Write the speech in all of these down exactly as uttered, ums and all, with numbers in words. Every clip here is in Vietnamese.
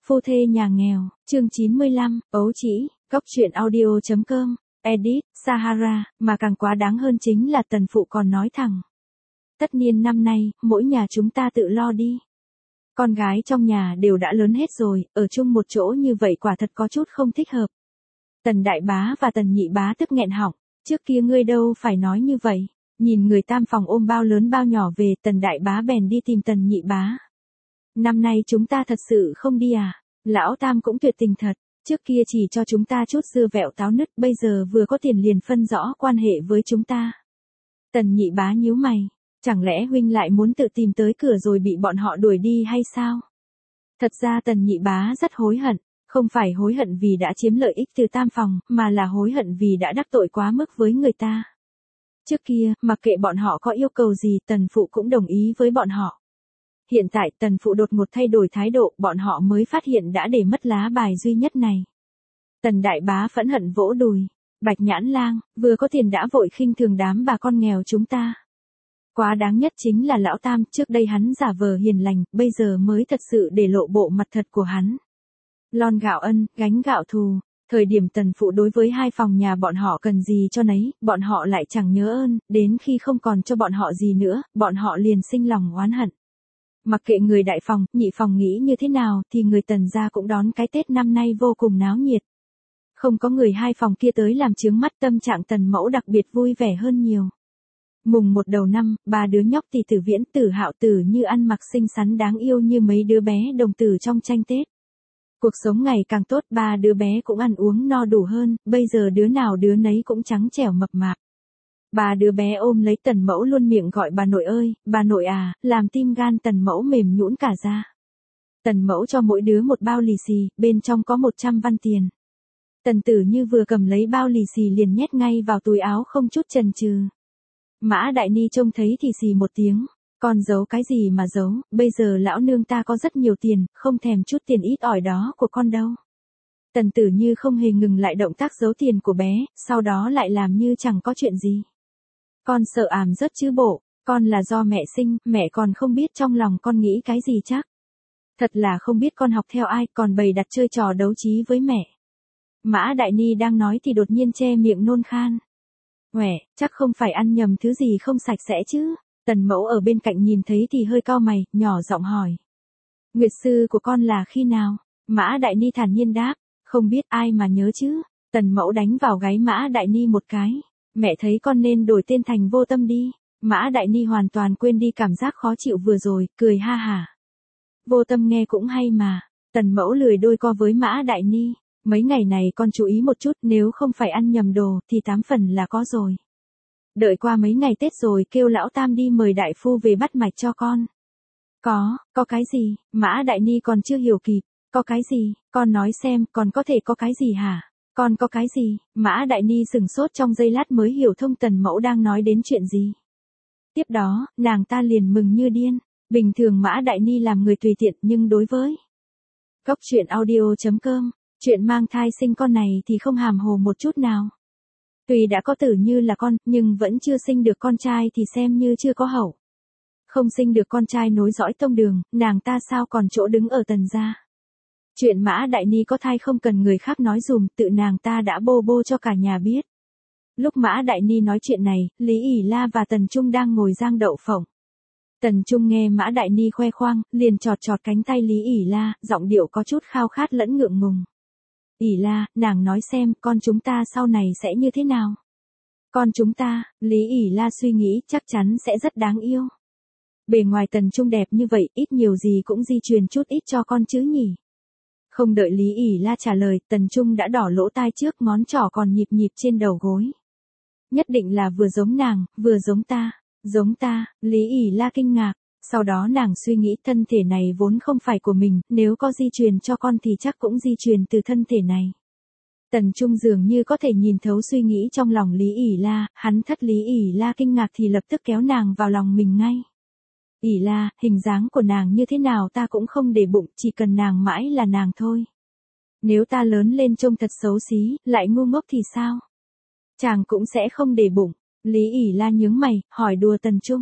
Phu thê nhà nghèo, chương chín mươi lăm, ấu trĩ, góc truyện audio.com, edit, Sahara, mà càng quá đáng hơn chính là tần phụ còn nói thẳng. Tất niên năm nay, mỗi nhà chúng ta tự lo đi. Con gái trong nhà đều đã lớn hết rồi, ở chung một chỗ như vậy quả thật có chút không thích hợp. Tần đại bá và tần nhị bá tức nghẹn họng, trước kia ngươi đâu phải nói như vậy. Nhìn người tam phòng ôm bao lớn bao nhỏ về, tần đại bá bèn đi tìm tần nhị bá. Năm nay chúng ta thật sự không đi à? Lão tam cũng tuyệt tình thật, trước kia chỉ cho chúng ta chút dưa vẹo táo nứt, bây giờ vừa có tiền liền phân rõ quan hệ với chúng ta. Tần nhị bá nhíu mày, chẳng lẽ huynh lại muốn tự tìm tới cửa rồi bị bọn họ đuổi đi hay sao? Thật ra tần nhị bá rất hối hận, không phải hối hận vì đã chiếm lợi ích từ tam phòng, mà là hối hận vì đã đắc tội quá mức với người ta. Trước kia, mặc kệ bọn họ có yêu cầu gì, tần phụ cũng đồng ý với bọn họ. Hiện tại tần phụ đột ngột thay đổi thái độ, bọn họ mới phát hiện đã để mất lá bài duy nhất này. Tần đại bá phẫn hận vỗ đùi. Bạch nhãn lang, vừa có tiền đã vội khinh thường đám bà con nghèo chúng ta. Quá đáng nhất chính là lão tam, trước đây hắn giả vờ hiền lành, bây giờ mới thật sự để lộ bộ mặt thật của hắn. Lon gạo ân, gánh gạo thù. Thời điểm tần phụ đối với hai phòng nhà bọn họ cần gì cho nấy, bọn họ lại chẳng nhớ ơn, đến khi không còn cho bọn họ gì nữa, bọn họ liền sinh lòng oán hận. Mặc kệ người đại phòng, nhị phòng nghĩ như thế nào thì người tần gia cũng đón cái Tết năm nay vô cùng náo nhiệt. Không có người hai phòng kia tới làm chướng mắt, tâm trạng tần mẫu đặc biệt vui vẻ hơn nhiều. Mùng một đầu năm, ba đứa nhóc thì Tử Viễn, Tử Hạo, Tử Như ăn mặc xinh xắn đáng yêu như mấy đứa bé đồng tử trong tranh Tết. Cuộc sống ngày càng tốt, ba đứa bé cũng ăn uống no đủ hơn, bây giờ đứa nào đứa nấy cũng trắng trẻo mập mạp. Ba đứa bé ôm lấy tần mẫu luôn miệng gọi bà nội ơi, bà nội à, làm tim gan tần mẫu mềm nhũn cả ra. Tần mẫu cho mỗi đứa một bao lì xì, bên trong có một trăm văn tiền. Tần Tử Như vừa cầm lấy bao lì xì liền nhét ngay vào túi áo không chút chần chừ. Mã Đại Ni trông thấy thì xì một tiếng. Con giấu cái gì mà giấu, bây giờ lão nương ta có rất nhiều tiền, không thèm chút tiền ít ỏi đó của con đâu. Tần Tử Như không hề ngừng lại động tác giấu tiền của bé, sau đó lại làm như chẳng có chuyện gì. Con sợ ảm rớt chứ bộ, con là do mẹ sinh, mẹ còn không biết trong lòng con nghĩ cái gì chắc. Thật là không biết con học theo ai, còn bày đặt chơi trò đấu trí với mẹ. Mã Đại Ni đang nói thì đột nhiên che miệng nôn khan. Uể, chắc không phải ăn nhầm thứ gì không sạch sẽ chứ. Tần mẫu ở bên cạnh nhìn thấy thì hơi cau mày, nhỏ giọng hỏi. Nguyệt sư của con là khi nào? Mã Đại Ni thản nhiên đáp, không biết ai mà nhớ chứ. Tần mẫu đánh vào gáy Mã Đại Ni một cái. Mẹ thấy con nên đổi tên thành Vô Tâm đi. Mã Đại Ni hoàn toàn quên đi cảm giác khó chịu vừa rồi, cười ha hả. Vô Tâm nghe cũng hay mà. Tần mẫu lười đôi co với Mã Đại Ni. Mấy ngày này con chú ý một chút, nếu không phải ăn nhầm đồ thì tám phần là có rồi. Đợi qua mấy ngày Tết rồi kêu lão tam đi mời đại phu về bắt mạch cho con. Có, có cái gì? Mã Đại Ni còn chưa hiểu kịp. Có cái gì? Con nói xem, còn có thể có cái gì hả? Con có cái gì? Mã Đại Ni sừng sốt trong giây lát mới hiểu thông tần mẫu đang nói đến chuyện gì. Tiếp đó, nàng ta liền mừng như điên. Bình thường Mã Đại Ni làm người tùy tiện, nhưng đối với góc truyện audio.com, chuyện mang thai sinh con này thì không hàm hồ một chút nào. Tuy đã có Tử Như là con, nhưng vẫn chưa sinh được con trai thì xem như chưa có hậu. Không sinh được con trai nối dõi tông đường, nàng ta sao còn chỗ đứng ở tần gia. Chuyện Mã Đại Ni có thai không cần người khác nói dùm, tự nàng ta đã bô bô cho cả nhà biết. Lúc Mã Đại Ni nói chuyện này, Lý ỉ La và Tần Trung đang ngồi rang đậu phộng. Tần Trung nghe Mã Đại Ni khoe khoang, liền chọt chọt cánh tay Lý ỉ La, giọng điệu có chút khao khát lẫn ngượng ngùng. ỉ La, nàng nói xem, con chúng ta sau này sẽ như thế nào? Con chúng ta, Lý ỉ La suy nghĩ, chắc chắn sẽ rất đáng yêu. Bề ngoài Tần Trung đẹp như vậy, ít nhiều gì cũng di truyền chút ít cho con chứ nhỉ? Không đợi Lý ỉ La trả lời, Tần Trung đã đỏ lỗ tai trước, ngón trỏ còn nhịp nhịp trên đầu gối. Nhất định là vừa giống nàng, vừa giống ta. Giống ta, Lý ỉ La kinh ngạc. Sau đó nàng suy nghĩ thân thể này vốn không phải của mình, nếu có di truyền cho con thì chắc cũng di truyền từ thân thể này. Tần Trung dường như có thể nhìn thấu suy nghĩ trong lòng Lý ỉ La, hắn thất Lý ỉ La kinh ngạc thì lập tức kéo nàng vào lòng mình ngay. ỉ La, hình dáng của nàng như thế nào ta cũng không để bụng, chỉ cần nàng mãi là nàng thôi. Nếu ta lớn lên trông thật xấu xí, lại ngu ngốc thì sao? Chàng cũng sẽ không để bụng. Lý ỉ La nhướng mày, hỏi đùa Tần Trung.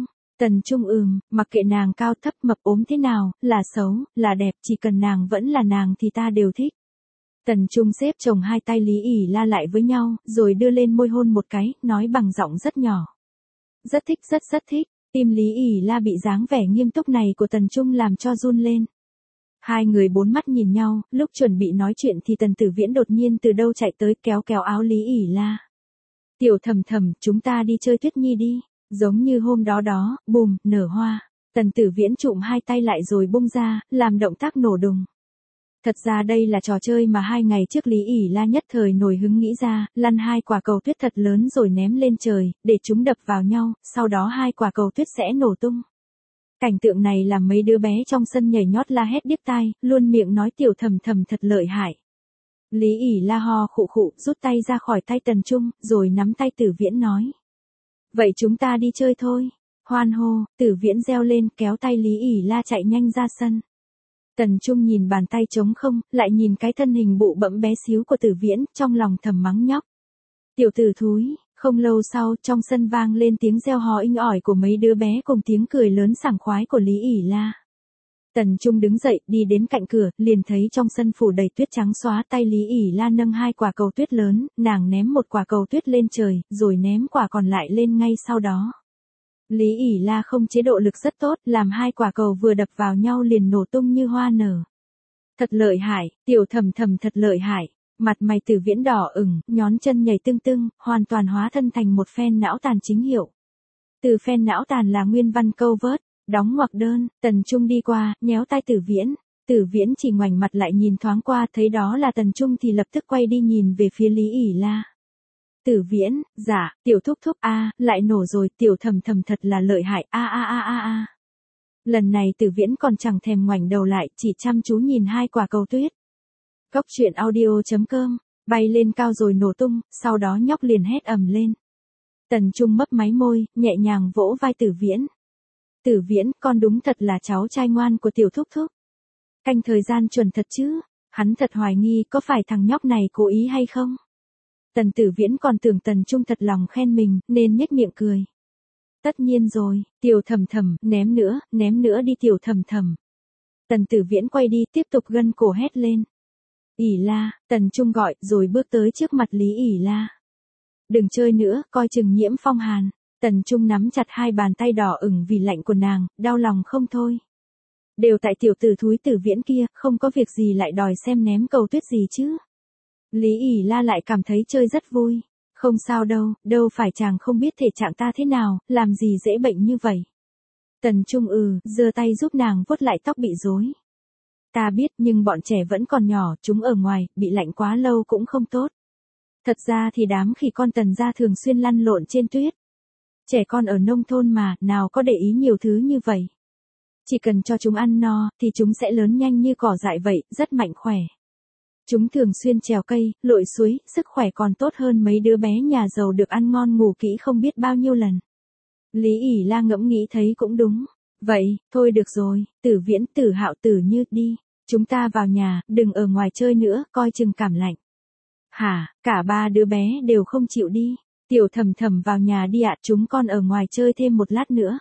Tần Trung ừm, mặc kệ nàng cao thấp mập ốm thế nào, là xấu, là đẹp, chỉ cần nàng vẫn là nàng thì ta đều thích. Tần Trung xếp chồng hai tay Lý ỉ la lại với nhau, rồi đưa lên môi hôn một cái, nói bằng giọng rất nhỏ. Rất thích rất rất thích, tim Lý ỉ la bị dáng vẻ nghiêm túc này của Tần Trung làm cho run lên. Hai người bốn mắt nhìn nhau, lúc chuẩn bị nói chuyện thì Tần Tử Viễn đột nhiên từ đâu chạy tới kéo kéo áo Lý ỉ la. Tiểu Thầm Thầm, chúng ta đi chơi Tuyết Nhi đi, giống như hôm đó đó, bùm, nở hoa. Tần Tử Viễn trụm hai tay lại rồi bung ra, làm động tác nổ đùng. Thật ra đây là trò chơi mà hai ngày trước Lý ỉ la nhất thời nổi hứng nghĩ ra, lăn hai quả cầu tuyết thật lớn rồi ném lên trời, để chúng đập vào nhau, sau đó hai quả cầu tuyết sẽ nổ tung. Cảnh tượng này làm mấy đứa bé trong sân nhảy nhót la hét điếc tai, luôn miệng nói Tiểu Thầm Thầm thật lợi hại. Lý ỉ la ho khụ khụ, rút tay ra khỏi tay Tần Trung, rồi nắm tay Tử Viễn nói. Vậy chúng ta đi chơi thôi. Hoan hô, Tử Viễn reo lên kéo tay Lý ỉ la chạy nhanh ra sân. Tần Trung nhìn bàn tay trống không, lại nhìn cái thân hình bụ bẫm bé xíu của Tử Viễn, trong lòng thầm mắng nhóc. Tiểu tử thúi, không lâu sau, trong sân vang lên tiếng reo hò inh ỏi của mấy đứa bé cùng tiếng cười lớn sảng khoái của Lý ỉ la. Tần Trung đứng dậy, đi đến cạnh cửa, liền thấy trong sân phủ đầy tuyết trắng xóa, tay Lý ỉ la nâng hai quả cầu tuyết lớn, nàng ném một quả cầu tuyết lên trời, rồi ném quả còn lại lên ngay sau đó. Lý ỉ la không chế độ lực rất tốt, làm hai quả cầu vừa đập vào nhau liền nổ tung như hoa nở. Thật lợi hại, Tiểu Thầm Thầm thật lợi hại. Mặt mày Tử Viễn đỏ ửng, nhón chân nhảy tưng tưng, hoàn toàn hóa thân thành một phen não tàn chính hiệu. Từ phen não tàn là nguyên văn câu vớt, đóng ngoặc đơn, Tần Trung đi qua, nhéo tai Tử Viễn. Tử Viễn chỉ ngoảnh mặt lại nhìn thoáng qua, thấy đó là Tần Trung thì lập tức quay đi nhìn về phía Lý ỉ la. Tử Viễn, dạ, Tiểu Thúc Thúc a, lại nổ rồi, Tiểu Thầm Thầm thật là lợi hại, a a a a a. Lần này Tử Viễn còn chẳng thèm ngoảnh đầu lại, chỉ chăm chú nhìn hai quả cầu tuyết. Cốc truyện audio chấm com, bay lên cao rồi nổ tung, sau đó nhóc liền hét ầm lên. Tần Trung mấp máy môi, nhẹ nhàng vỗ vai Tử Viễn. Tử Viễn, con đúng thật là cháu trai ngoan của Tiểu Thúc Thúc. Canh thời gian chuẩn thật chứ, hắn thật hoài nghi có phải thằng nhóc này cố ý hay không. Tần Tử Viễn còn tưởng Tần Trung thật lòng khen mình, nên nhếch miệng cười. Tất nhiên rồi, Tiểu Thầm Thầm, ném nữa, ném nữa đi Tiểu Thầm Thầm. Tần Tử Viễn quay đi tiếp tục gân cổ hét lên. ỉ la, Tần Trung gọi, rồi bước tới trước mặt Lý ỉ la. Đừng chơi nữa, coi chừng nhiễm phong hàn. Tần Trung nắm chặt hai bàn tay đỏ ửng vì lạnh của nàng, đau lòng không thôi. Đều tại tiểu tử thúi Tử Viễn kia, không có việc gì lại đòi xem ném cầu tuyết gì chứ. Lý ỉ la lại cảm thấy chơi rất vui. Không sao đâu, đâu phải chàng không biết thể trạng ta thế nào, làm gì dễ bệnh như vậy. Tần Trung ừ, giơ tay giúp nàng vuốt lại tóc bị rối. Ta biết nhưng bọn trẻ vẫn còn nhỏ, chúng ở ngoài, bị lạnh quá lâu cũng không tốt. Thật ra thì đám khỉ con Tần gia thường xuyên lăn lộn trên tuyết. Trẻ con ở nông thôn mà, nào có để ý nhiều thứ như vậy. Chỉ cần cho chúng ăn no, thì chúng sẽ lớn nhanh như cỏ dại vậy, rất mạnh khỏe. Chúng thường xuyên trèo cây, lội suối, sức khỏe còn tốt hơn mấy đứa bé nhà giàu được ăn ngon ngủ kỹ không biết bao nhiêu lần. Lý ỉ la ngẫm nghĩ thấy cũng đúng. Vậy, thôi được rồi, Tử Viễn, Tử Hạo, Tử Như, đi. Chúng ta vào nhà, đừng ở ngoài chơi nữa, coi chừng cảm lạnh. Hả, cả ba đứa bé đều không chịu đi. Tiểu Thầm Thầm vào nhà đi ạ, chúng con ở ngoài chơi thêm một lát nữa.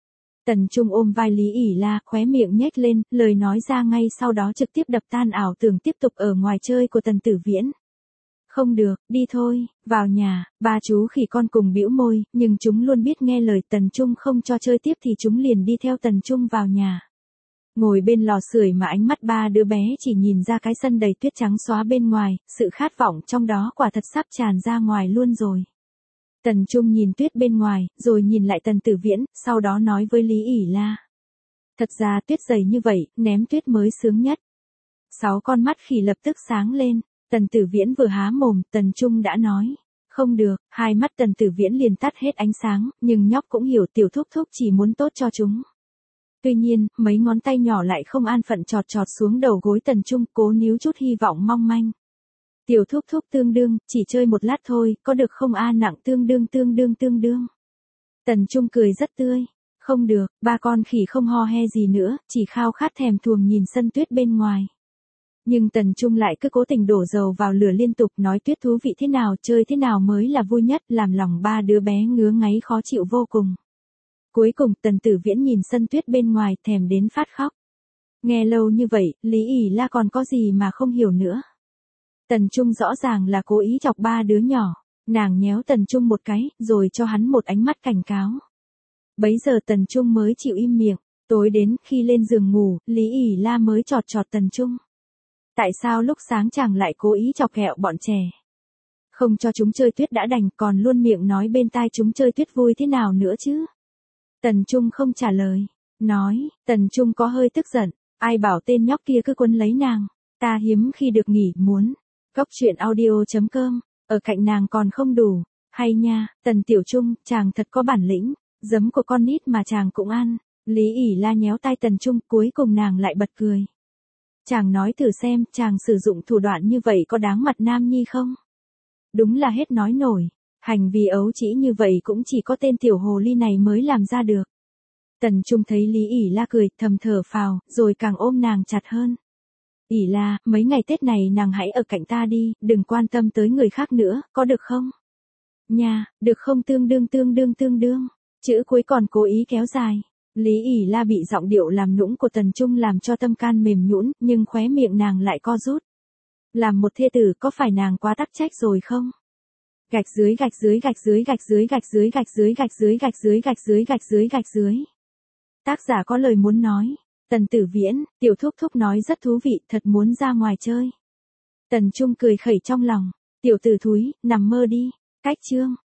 Tần Trung ôm vai Lý ỉ la, khóe miệng nhếch lên, lời nói ra ngay sau đó trực tiếp đập tan ảo tưởng tiếp tục ở ngoài chơi của Tần Tử Viễn. Không được, đi thôi, vào nhà. Ba chú khỉ con cùng bĩu môi, nhưng chúng luôn biết nghe lời Tần Trung không cho chơi tiếp thì chúng liền đi theo Tần Trung vào nhà. Ngồi bên lò sưởi mà ánh mắt ba đứa bé chỉ nhìn ra cái sân đầy tuyết trắng xóa bên ngoài, sự khát vọng trong đó quả thật sắp tràn ra ngoài luôn rồi. Tần Trung nhìn tuyết bên ngoài, rồi nhìn lại Tần Tử Viễn, sau đó nói với Lý ỉ la. Thật ra tuyết dày như vậy, ném tuyết mới sướng nhất. Sáu con mắt khỉ lập tức sáng lên, Tần Tử Viễn vừa há mồm, Tần Trung đã nói. Không được, hai mắt Tần Tử Viễn liền tắt hết ánh sáng, nhưng nhóc cũng hiểu Tiểu Thúc Thúc chỉ muốn tốt cho chúng. Tuy nhiên, mấy ngón tay nhỏ lại không an phận chọt chọt xuống đầu gối Tần Trung, cố níu chút hy vọng mong manh. Tiểu Thúc Thúc tương đương, chỉ chơi một lát thôi, có được không a nặng tương đương tương đương tương đương. Tần Trung cười rất tươi. Không được, ba con khỉ không ho he gì nữa, chỉ khao khát thèm thuồng nhìn sân tuyết bên ngoài. Nhưng Tần Trung lại cứ cố tình đổ dầu vào lửa liên tục nói tuyết thú vị thế nào, chơi thế nào mới là vui nhất, làm lòng ba đứa bé ngứa ngáy khó chịu vô cùng. Cuối cùng Tần Tử Viễn nhìn sân tuyết bên ngoài thèm đến phát khóc. Nghe lâu như vậy, Lý ỉ La còn có gì mà không hiểu nữa. Tần Trung rõ ràng là cố ý chọc ba đứa nhỏ. Nàng nhéo Tần Trung một cái, rồi cho hắn một ánh mắt cảnh cáo. Bấy giờ Tần Trung mới chịu im miệng. Tối đến khi lên giường ngủ, Lý ỉ La mới chọt chọt Tần Trung. Tại sao lúc sáng chàng lại cố ý chọc ghẹo bọn trẻ? Không cho chúng chơi tuyết đã đành, còn luôn miệng nói bên tai chúng chơi tuyết vui thế nào nữa chứ? Tần Trung không trả lời. Nói, Tần Trung có hơi tức giận. Ai bảo tên nhóc kia cứ quấn lấy nàng. Ta hiếm khi được nghỉ, muốn. Cốc truyện audio chấm com. Ở cạnh nàng còn không đủ. Hay nha, Tần Tiểu Trung, chàng thật có bản lĩnh. Giấm của con nít mà chàng cũng ăn. Lý ỉ La nhéo tai Tần Trung, cuối cùng nàng lại bật cười. Chàng nói thử xem, chàng sử dụng thủ đoạn như vậy có đáng mặt nam nhi không? Đúng là hết nói nổi. Hành vi ấu trĩ như vậy cũng chỉ có tên tiểu hồ ly này mới làm ra được. Tần Trung thấy Lý ỉ La cười, thầm thở phào, rồi càng ôm nàng chặt hơn. ỉ La, mấy ngày Tết này nàng hãy ở cạnh ta đi, đừng quan tâm tới người khác nữa, có được không? Nha, được không, tương đương tương đương tương đương. Chữ cuối còn cố ý kéo dài. Lý ỉ La bị giọng điệu làm nũng của Tần Trung làm cho tâm can mềm nhũn, nhưng khóe miệng nàng lại co rút. Làm một thê tử có phải nàng quá tắc trách rồi không? Gạch dưới gạch dưới gạch dưới gạch dưới gạch dưới gạch dưới gạch dưới gạch dưới gạch dưới gạch dưới gạch dưới. Tác giả có lời muốn nói. Tần Tử Viễn, tiểu thúc thúc nói rất thú vị, thật muốn ra ngoài chơi. Tần Trung cười khẩy trong lòng. Tiểu tử thúi, nằm mơ đi. Cách chương.